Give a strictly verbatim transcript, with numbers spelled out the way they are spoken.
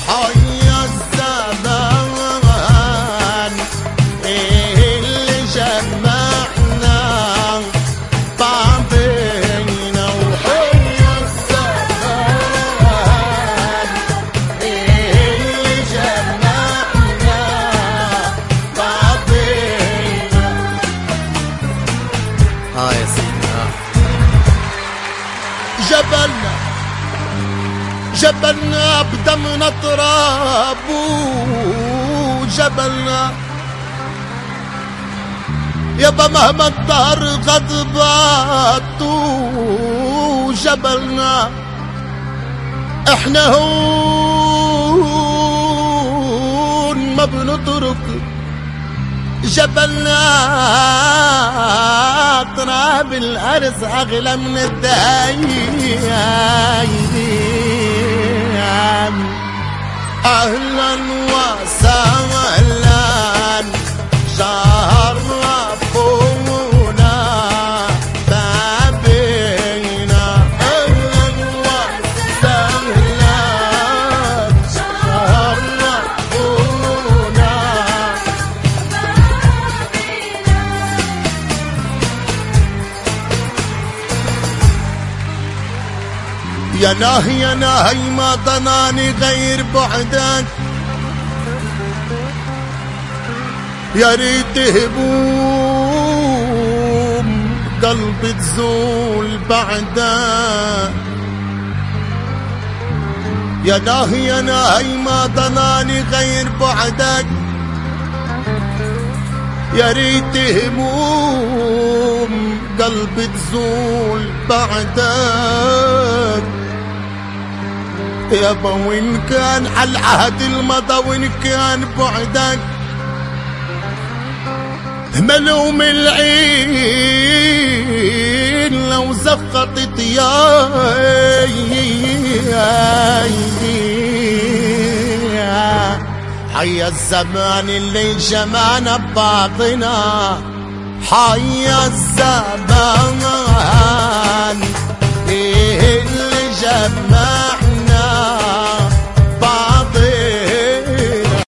حيا الزمان اللي جمعنا بعضينا، وحيا الزمان اللي جمعنا بعضينا. ها يا سيدي جبلنا جبلنا بدمنا تراب، وجبلنا يابا مهما الدهر غضبات، وجبلنا احنا هون ما بنترك جبلنا. تراب الارض اغلى من الدايم. اهلا وسهلا شرفونا بابينا. اهلا وسهلا شرفونا. يا ناهي يا ناهي ما ضناني غير بعدك، يا ريت هموم قلبي تزول بعدك. يا ناهي يا ناهي ما ضناني غير بعدك، يا ريت هموم قلبي تزول بعدك. يابا وين كان على العهد المضى، وين كان بعدك ملوم العين لو زقطت يا حيا الزمان اللي جمعنا ببعضنا. حيا الزمان